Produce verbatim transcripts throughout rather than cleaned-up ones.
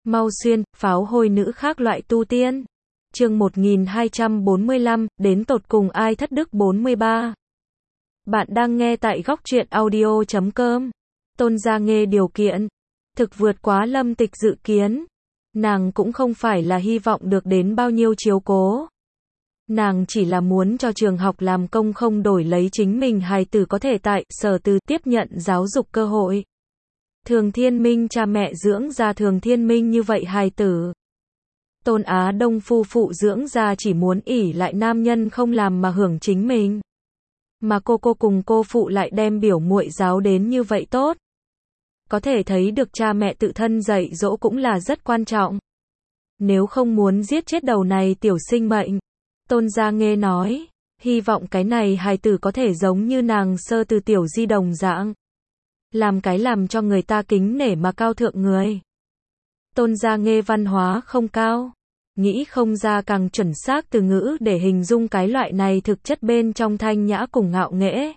Mau xuyên, pháo hôi nữ khác loại tu tiên. Chương một nghìn hai trăm bốn mươi lăm, đến tột cùng ai thất đức bốn mươi ba. Bạn đang nghe tại góc truyện audio chấm com. Tôn Gia Nghê điều kiện thực vượt quá Lâm Tịch dự kiến. Nàng cũng không phải là hy vọng được đến bao nhiêu chiếu cố. Nàng chỉ là muốn cho trường học làm công không đổi lấy chính mình hài tử có thể tại Sở Từ tiếp nhận giáo dục cơ hội. Thường Thiên Minh cha mẹ dưỡng ra Thường Thiên Minh như vậy hài tử. Tôn Á Đông phu phụ dưỡng ra chỉ muốn ỷ lại nam nhân không làm mà hưởng chính mình. Mà cô cô cùng cô phụ lại đem biểu muội giáo đến như vậy tốt. Có thể thấy được cha mẹ tự thân dạy dỗ cũng là rất quan trọng. Nếu không muốn giết chết đầu này tiểu sinh mệnh, Tôn Gia Nghê nói, hy vọng cái này hài tử có thể giống như nàng Sơ Từ tiểu di đồng dạng. Làm cái làm cho người ta kính nể mà cao thượng người. Tôn Gia Nghê văn hóa không cao, nghĩ không ra càng chuẩn xác từ ngữ để hình dung cái loại này thực chất bên trong thanh nhã cùng ngạo nghễ.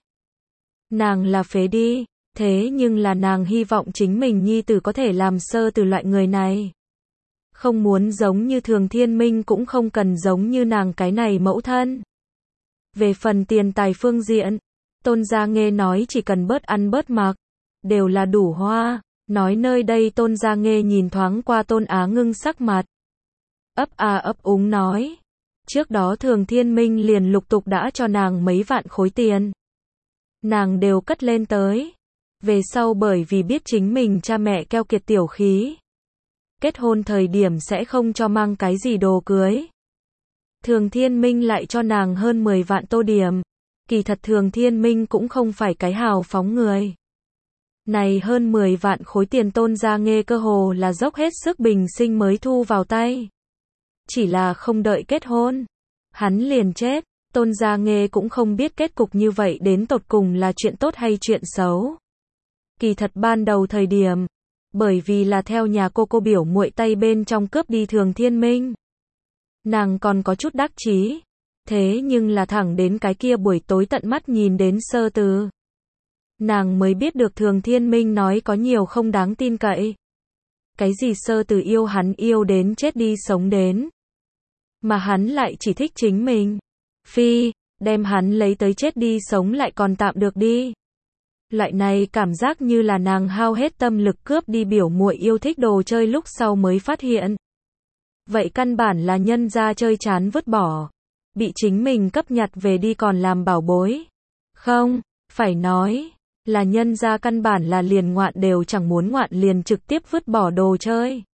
Nàng là phế đi, thế nhưng là nàng hy vọng chính mình nhi tử có thể làm Sơ Từ loại người này. Không muốn giống như Thường Thiên Minh cũng không cần giống như nàng cái này mẫu thân. Về phần tiền tài phương diện, Tôn Gia Nghê nói chỉ cần bớt ăn bớt mặc, đều là đủ hoa. Nói nơi đây Tôn Gia Nghê nhìn thoáng qua Tôn Á Ngưng sắc mặt. Ấp a ấp úng nói. Trước đó Thường Thiên Minh liền lục tục đã cho nàng mấy vạn khối tiền. Nàng đều cất lên tới. Về sau bởi vì biết chính mình cha mẹ keo kiệt tiểu khí. Kết hôn thời điểm sẽ không cho mang cái gì đồ cưới. Thường Thiên Minh lại cho nàng hơn mười vạn tô điểm. Kỳ thật Thường Thiên Minh cũng không phải cái hào phóng người. Này hơn mười vạn khối tiền Tôn Gia Nghê cơ hồ là dốc hết sức bình sinh mới thu vào tay. Chỉ là không đợi kết hôn, hắn liền chết. Tôn Gia Nghê cũng không biết kết cục như vậy đến tột cùng là chuyện tốt hay chuyện xấu. Kỳ thật ban đầu thời điểm, bởi vì là theo nhà cô cô biểu muội tay bên trong cướp đi Thường Thiên Minh. Nàng còn có chút đắc chí. Thế nhưng là thẳng đến cái kia buổi tối tận mắt nhìn đến Sơ Từ. Nàng mới biết được Thường Thiên Minh nói có nhiều không đáng tin cậy. Cái gì Sơ Từ yêu hắn yêu đến chết đi sống đến. Mà hắn lại chỉ thích chính mình. Phi, đem hắn lấy tới chết đi sống lại còn tạm được đi. Loại này cảm giác như là nàng hao hết tâm lực cướp đi biểu muội yêu thích đồ chơi lúc sau mới phát hiện. Vậy căn bản là nhân ra chơi chán vứt bỏ. Bị chính mình cấp nhặt về đi còn làm bảo bối. Không, phải nói là nhân ra căn bản là liền ngoạn đều chẳng muốn ngoạn liền trực tiếp vứt bỏ đồ chơi.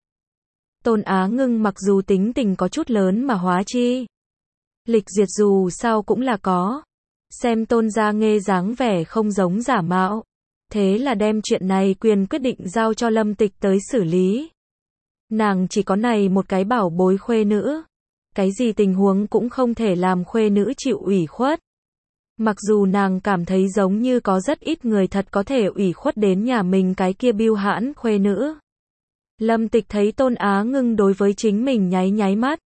Tôn Á Ngưng mặc dù tính tình có chút lớn mà hóa chi. Lịch diệt dù sao cũng là có. Xem Tôn Gia Nghê dáng vẻ không giống giả mạo. Thế là đem chuyện này quyền quyết định giao cho Lâm Tịch tới xử lý. Nàng chỉ có này một cái bảo bối khuê nữ. Cái gì tình huống cũng không thể làm khuê nữ chịu ủy khuất. Mặc dù nàng cảm thấy giống như có rất ít người thật có thể ủy khuất đến nhà mình cái kia bưu hãn khuê nữ. Lâm Tịch thấy Tôn Á Ngưng đối với chính mình nháy nháy mắt.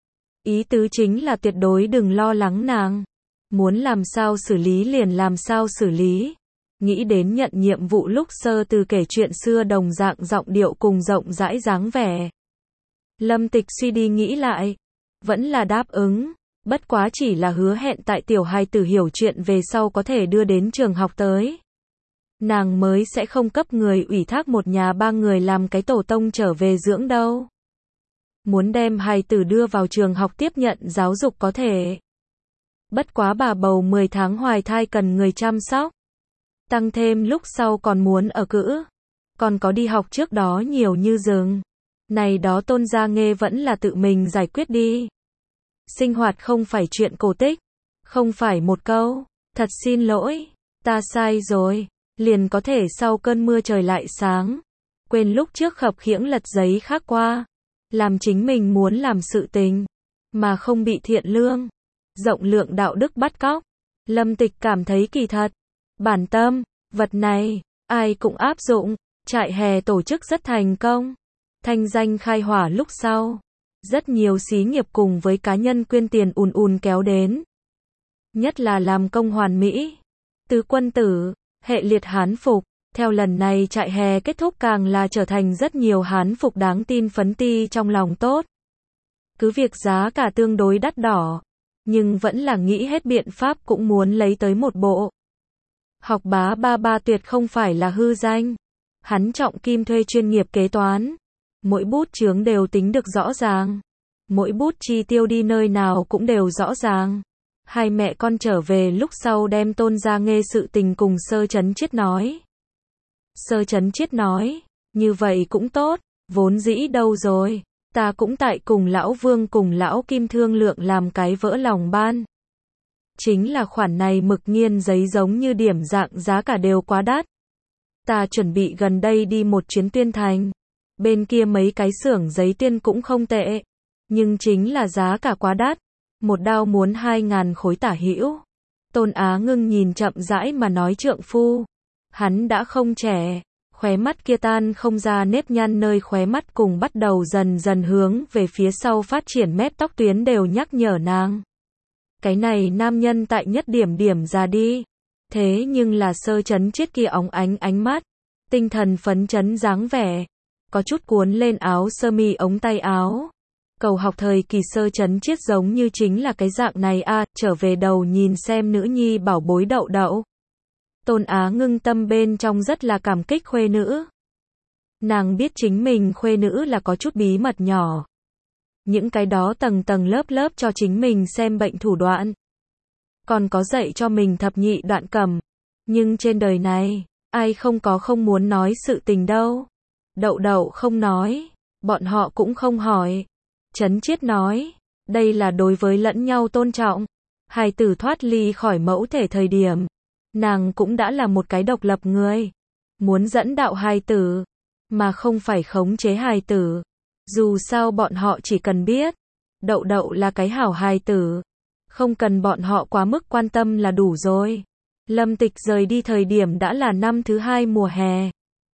Ý tứ chính là tuyệt đối đừng lo lắng nàng. Muốn làm sao xử lý liền làm sao xử lý. Nghĩ đến nhận nhiệm vụ lúc Sơ Từ kể chuyện xưa đồng dạng giọng điệu cùng rộng rãi dáng vẻ. Lâm Tịch suy đi nghĩ lại. Vẫn là đáp ứng. Bất quá chỉ là hứa hẹn tại tiểu hài tử hiểu chuyện về sau có thể đưa đến trường học tới. Nàng mới sẽ không cấp người ủy thác một nhà ba người làm cái tổ tông trở về dưỡng đâu. Muốn đem hài tử đưa vào trường học tiếp nhận giáo dục có thể. Bất quá bà bầu mười tháng hoài thai cần người chăm sóc. Tăng thêm lúc sau còn muốn ở cữ. Còn có đi học trước đó nhiều như rừng. Này đó Tôn Gia Nghê vẫn là tự mình giải quyết đi. Sinh hoạt không phải chuyện cổ tích. Không phải một câu. Thật xin lỗi. Ta sai rồi. Liền có thể sau cơn mưa trời lại sáng. Quên lúc trước khập khiễng lật giấy khác qua. Làm chính mình muốn làm sự tình. Mà không bị thiện lương. Rộng lượng đạo đức bắt cóc. Lâm Tịch cảm thấy kỳ thật. Bản tâm. Vật này. Ai cũng áp dụng. Trại hè tổ chức rất thành công. Thanh danh khai hỏa lúc sau. Rất nhiều xí nghiệp cùng với cá nhân quyên tiền ùn ùn kéo đến. Nhất là làm công hoàn mỹ. Tứ quân tử, hệ liệt hán phục, Theo lần này trại hè kết thúc càng là trở thành rất nhiều hán phục đáng tin phấn ti trong lòng tốt. Cứ việc giá cả tương đối đắt đỏ, nhưng vẫn là nghĩ hết biện pháp cũng muốn lấy tới một bộ. Học bá ba ba tuyệt không phải là hư danh. Hắn trọng kim thuê chuyên nghiệp kế toán. Mỗi bút chướng đều tính được rõ ràng. Mỗi bút chi tiêu đi nơi nào cũng đều rõ ràng. Hai mẹ con trở về lúc sau đem Tôn Gia Nghê sự tình cùng Sơ Chấn Chiết nói. Sơ Chấn Chiết nói, như vậy cũng tốt, vốn dĩ đâu rồi, ta cũng tại cùng lão Vương cùng lão Kim thương lượng làm cái vỡ lòng ban. Chính là khoản này mực nghiên giấy giống như điểm dạng giá cả đều quá đắt. Ta chuẩn bị gần đây đi một chuyến Tuyên Thành. Bên kia mấy cái xưởng giấy tuyên cũng không tệ. Nhưng chính là giá cả quá đắt. Một đao muốn hai ngàn khối tả hữu. Tôn Á Ngưng nhìn chậm rãi mà nói trượng phu. Hắn đã không trẻ. Khóe mắt kia tan không ra nếp nhăn nơi khóe mắt cùng bắt đầu dần dần hướng về phía sau phát triển mép tóc tuyến đều nhắc nhở nàng. Cái này nam nhân tại nhất điểm điểm ra đi. Thế nhưng là Sơ Chấn Chiết kia óng ánh ánh mắt. Tinh thần phấn chấn dáng vẻ. Có chút cuốn lên áo sơ mi ống tay áo. Cầu học thời kỳ Sơ Chấn Chiết giống như chính là cái dạng này a à, trở về đầu nhìn xem nữ nhi bảo bối đậu đậu. Tôn Á Ngưng tâm bên trong rất là cảm kích khuê nữ. Nàng biết chính mình khuê nữ là có chút bí mật nhỏ. Những cái đó tầng tầng lớp lớp cho chính mình xem bệnh thủ đoạn. Còn có dạy cho mình thập nhị đoạn cầm. Nhưng trên đời này, ai không có không muốn nói sự tình đâu. Đậu đậu không nói, bọn họ cũng không hỏi. Chấn Chiết nói, đây là đối với lẫn nhau tôn trọng. Hài tử thoát ly khỏi mẫu thể thời điểm. Nàng cũng đã là một cái độc lập người. Muốn dẫn đạo hài tử, mà không phải khống chế hài tử. Dù sao bọn họ chỉ cần biết, đậu đậu là cái hảo hài tử. Không cần bọn họ quá mức quan tâm là đủ rồi. Lâm Tịch rời đi thời điểm đã là năm thứ hai mùa hè.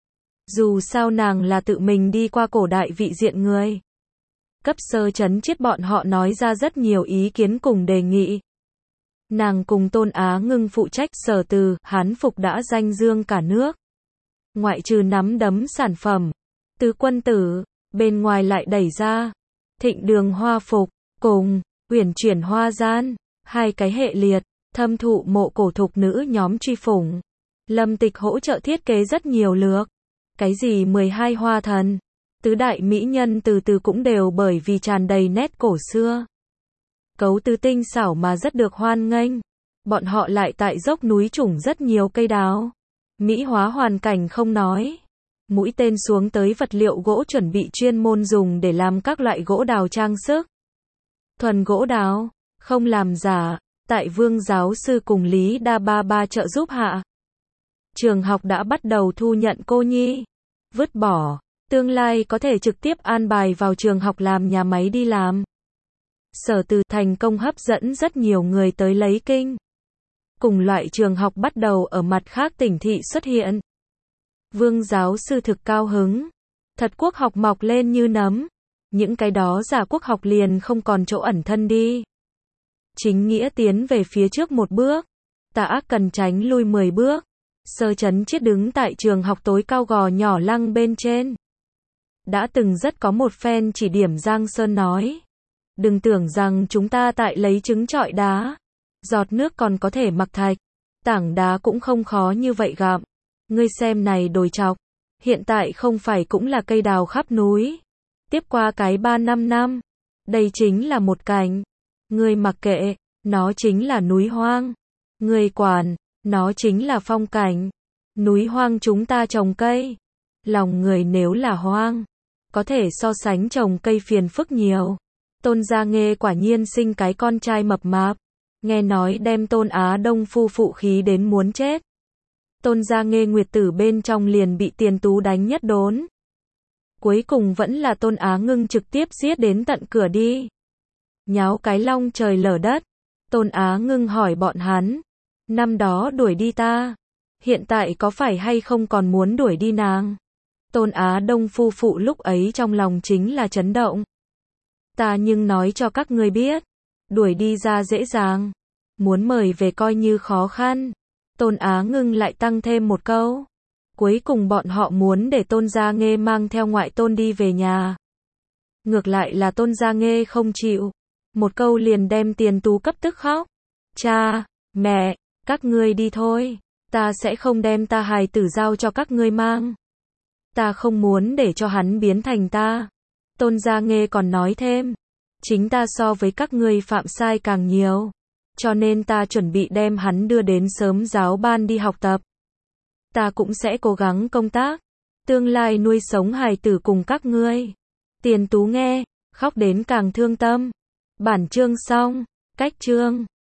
Dù sao nàng là tự mình đi qua cổ đại vị diện người. Cấp Sơ Chấn Chiết bọn họ nói ra rất nhiều ý kiến cùng đề nghị. Nàng cùng Tôn Á Ngưng phụ trách sở từ, hán phục đã danh dương cả nước. Ngoại trừ nắm đấm sản phẩm, tứ quân tử, bên ngoài lại đẩy ra. Thịnh đường hoa phục, cùng, uyển chuyển hoa gian, hai cái hệ liệt, thâm thụ mộ cổ thục nữ nhóm truy phủng. Lâm Tịch hỗ trợ thiết kế rất nhiều lược. Cái gì mười hai hoa thần, tứ đại mỹ nhân từ từ cũng đều bởi vì tràn đầy nét cổ xưa. Cấu tứ tinh xảo mà rất được hoan nghênh. Bọn họ lại tại dốc núi trùng rất nhiều cây đào. Mỹ hóa hoàn cảnh không nói. Mũi tên xuống tới vật liệu gỗ chuẩn bị chuyên môn dùng để làm các loại gỗ đào trang sức. Thuần gỗ đào, không làm giả, tại Vương giáo sư cùng Lý Đa Ba Ba trợ giúp hạ. Trường học đã bắt đầu thu nhận cô nhi. Vứt bỏ, tương lai có thể trực tiếp an bài vào trường học làm nhà máy đi làm. Sở Từ thành công hấp dẫn rất nhiều người tới lấy kinh. Cùng loại trường học bắt đầu ở mặt khác tỉnh thị xuất hiện. Vương giáo sư thực cao hứng. Thật quốc học mọc lên như nấm. Những cái đó giả quốc học liền không còn chỗ ẩn thân đi. Chính nghĩa tiến về phía trước một bước. Tà ác cần tránh lui mười bước. Sơ Chấn Chiết đứng tại trường học tối cao gò nhỏ lăng bên trên. Đã từng rất có một phen chỉ điểm Giang Sơn nói. Đừng tưởng rằng chúng ta tại lấy trứng trọi đá. Giọt nước còn có thể mặc thạch. Tảng đá cũng không khó như vậy gặm. Ngươi xem này đồi chọc. Hiện tại không phải cũng là cây đào khắp núi. Tiếp qua cái ba năm năm. Đây chính là một cảnh. Ngươi mặc kệ, nó chính là núi hoang. Ngươi quản, nó chính là phong cảnh. Núi hoang chúng ta trồng cây. Lòng người nếu là hoang, có thể so sánh trồng cây phiền phức nhiều. Tôn Gia Nghê quả nhiên sinh cái con trai mập mạp. Nghe nói đem Tôn Á Đông phu phụ khí đến muốn chết. Tôn Gia Nghê nguyệt tử bên trong liền bị Tiền Tú đánh nhất đốn. Cuối cùng vẫn là Tôn Á Ngưng trực tiếp giết đến tận cửa đi. Nháo cái long trời lở đất. Tôn Á Ngưng hỏi bọn hắn. Năm đó đuổi đi ta. Hiện tại có phải hay không còn muốn đuổi đi nàng? Tôn Á Đông phu phụ lúc ấy trong lòng chính là chấn động. Ta nhưng nói cho các ngươi biết. Đuổi đi ra dễ dàng. Muốn mời về coi như khó khăn. Tôn Á Ngưng lại tăng thêm một câu. Cuối cùng bọn họ muốn để Tôn Gia Nghê mang theo ngoại tôn đi về nhà. Ngược lại là Tôn Gia Nghê không chịu. Một câu liền đem Tiền Tú cấp tức khóc. Cha, mẹ, các ngươi đi thôi. Ta sẽ không đem ta hài tử giao cho các ngươi mang. Ta không muốn để cho hắn biến thành ta. Tôn Gia Nghê còn nói thêm. Chính ta so với các ngươi phạm sai càng nhiều. Cho nên ta chuẩn bị đem hắn đưa đến sớm giáo ban đi học tập. Ta cũng sẽ cố gắng công tác. Tương lai nuôi sống hài tử cùng các ngươi. Tiền Tú nghe, khóc đến càng thương tâm. Bản chương xong. Cách chương.